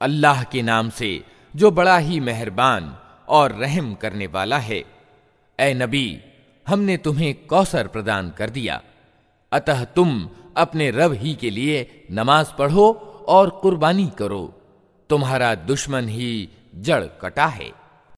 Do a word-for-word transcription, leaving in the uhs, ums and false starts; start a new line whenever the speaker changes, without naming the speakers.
अल्लाह के नाम से जो बड़ा ही मेहरबान और रहम करने वाला है। ए नबी, हमने तुम्हें कौसर प्रदान कर दिया, अतः तुम अपने रब ही के लिए नमाज पढ़ो और कुर्बानी करो, तुम्हारा दुश्मन ही जड़ कटा है।